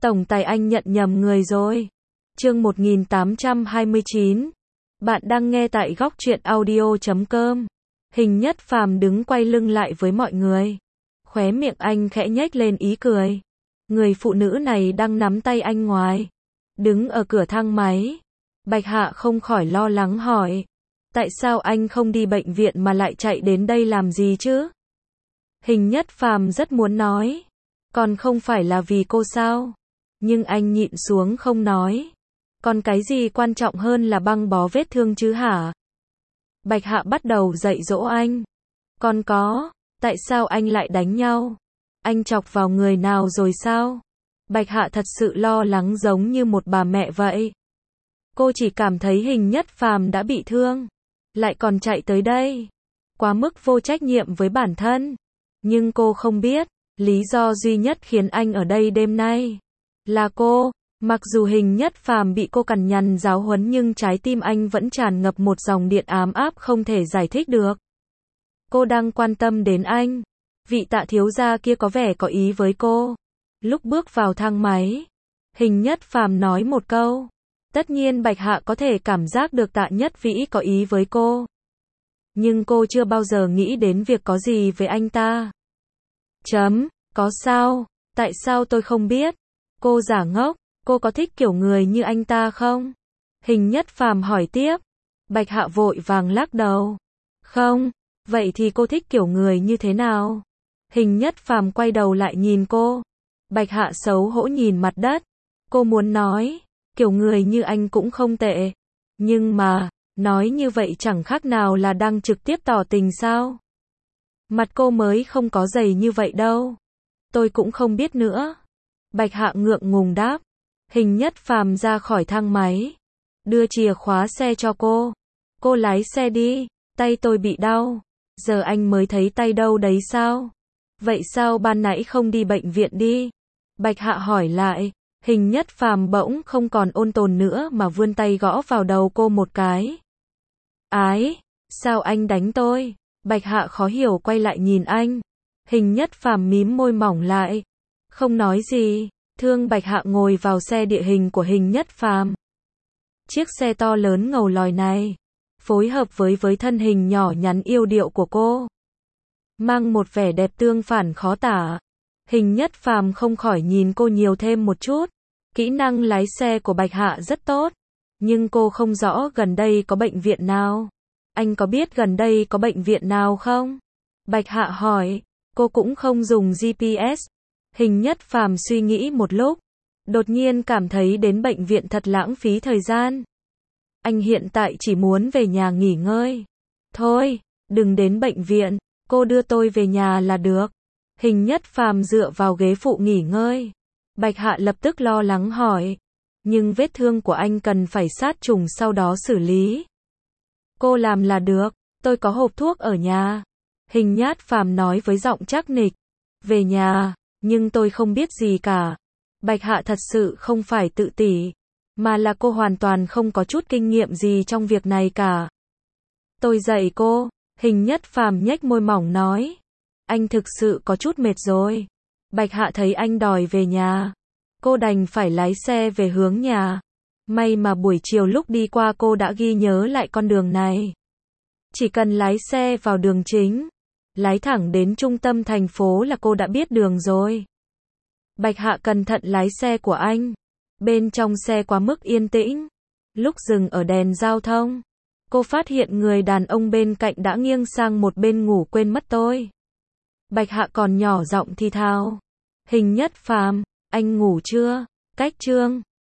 Tổng tài anh nhận nhầm người rồi. Chương 1829. Bạn đang nghe tại góc truyện audio.com. Hình Nhất Phàm đứng quay lưng lại với mọi người. Khóe miệng anh khẽ nhếch lên ý cười. Người phụ nữ này đang nắm tay anh ngoài. Đứng ở cửa thang máy. Bạch Hạ không khỏi lo lắng hỏi. Tại sao anh không đi bệnh viện mà lại chạy đến đây làm gì chứ? Hình Nhất Phàm rất muốn nói. Còn không phải là vì cô sao? Nhưng anh nhịn xuống không nói. Còn cái gì quan trọng hơn là băng bó vết thương chứ hả? Bạch Hạ bắt đầu dạy dỗ anh. Còn có, tại sao anh lại đánh nhau? Anh chọc vào người nào rồi sao? Bạch Hạ thật sự lo lắng giống như một bà mẹ vậy. Cô chỉ cảm thấy Hình Nhất Phàm đã bị thương, lại còn chạy tới đây. Quá mức vô trách nhiệm với bản thân. Nhưng cô không biết, lý do duy nhất khiến anh ở đây đêm nay là cô. Mặc dù Hình Nhất Phàm bị cô cằn nhằn giáo huấn nhưng trái tim anh vẫn tràn ngập một dòng điện ám áp không thể giải thích được. Cô đang quan tâm đến anh. Vị Tạ thiếu gia kia có vẻ có ý với cô. Lúc bước vào thang máy, Hình Nhất Phàm nói một câu. Tất nhiên Bạch Hạ có thể cảm giác được Tạ Nhất Vĩ có ý với cô. Nhưng cô chưa bao giờ nghĩ đến việc có gì với anh ta. Có sao? Tại sao tôi không biết? Cô giả ngốc. Cô có thích kiểu người như anh ta không? Hình Nhất Phàm hỏi tiếp. Bạch Hạ vội vàng lắc đầu. Không. Vậy thì cô thích kiểu người như thế nào? Hình Nhất Phàm quay đầu lại nhìn cô. Bạch Hạ xấu hổ nhìn mặt đất. Cô muốn nói, kiểu người như anh cũng không tệ. Nhưng mà, nói như vậy chẳng khác nào là đang trực tiếp tỏ tình sao? Mặt cô mới không có dày như vậy đâu. Tôi cũng không biết nữa. Bạch Hạ ngượng ngùng đáp. Hình Nhất Phàm ra khỏi thang máy. Đưa chìa khóa xe cho cô. Cô lái xe đi. Tay tôi bị đau. Giờ anh mới thấy tay đâu đấy sao? Vậy sao ban nãy không đi bệnh viện đi? Bạch Hạ hỏi lại. Hình Nhất Phàm bỗng không còn ôn tồn nữa mà vươn tay gõ vào đầu cô một cái. Ái, sao anh đánh tôi? Bạch Hạ khó hiểu quay lại nhìn anh. Hình Nhất Phàm mím môi mỏng lại. Không nói gì. Thương Bạch Hạ ngồi vào xe địa hình của Hình Nhất Phàm. Chiếc xe to lớn ngầu lòi này, phối hợp với thân hình nhỏ nhắn yêu điệu của cô, mang một vẻ đẹp tương phản khó tả. Hình Nhất Phàm không khỏi nhìn cô nhiều thêm một chút. Kỹ năng lái xe của Bạch Hạ rất tốt, nhưng cô không rõ gần đây có bệnh viện nào. Anh có biết gần đây có bệnh viện nào không? Bạch Hạ hỏi. Cô cũng không dùng GPS. Hình Nhất Phàm suy nghĩ một lúc, đột nhiên cảm thấy đến bệnh viện thật lãng phí thời gian. Anh hiện tại chỉ muốn về nhà nghỉ ngơi. Thôi, đừng đến bệnh viện, cô đưa tôi về nhà là được. Hình Nhất Phàm dựa vào ghế phụ nghỉ ngơi. Bạch Hạ lập tức lo lắng hỏi. Nhưng vết thương của anh cần phải sát trùng sau đó xử lý. Cô làm là được, tôi có hộp thuốc ở nhà. Hình Nhất Phàm nói với giọng chắc nịch. Về nhà. Nhưng tôi không biết gì cả. Bạch Hạ thật sự không phải tự tỷ, mà là cô hoàn toàn không có chút kinh nghiệm gì trong việc này cả. Tôi dạy cô. Hình Nhất Phàm nhếch môi mỏng nói. Anh thực sự có chút mệt rồi. Bạch Hạ thấy anh đòi về nhà. Cô đành phải lái xe về hướng nhà. May mà buổi chiều lúc đi qua cô đã ghi nhớ lại con đường này. Chỉ cần lái xe vào đường chính, lái thẳng đến trung tâm thành phố là cô đã biết đường rồi. Bạch Hạ cẩn thận lái xe của anh. Bên trong xe quá mức yên tĩnh. Lúc dừng ở đèn giao thông, cô phát hiện người đàn ông bên cạnh đã nghiêng sang một bên ngủ quên mất tôi. Bạch Hạ còn nhỏ giọng thì thào. Hình Nhất Phàm, anh ngủ chưa? Cách chương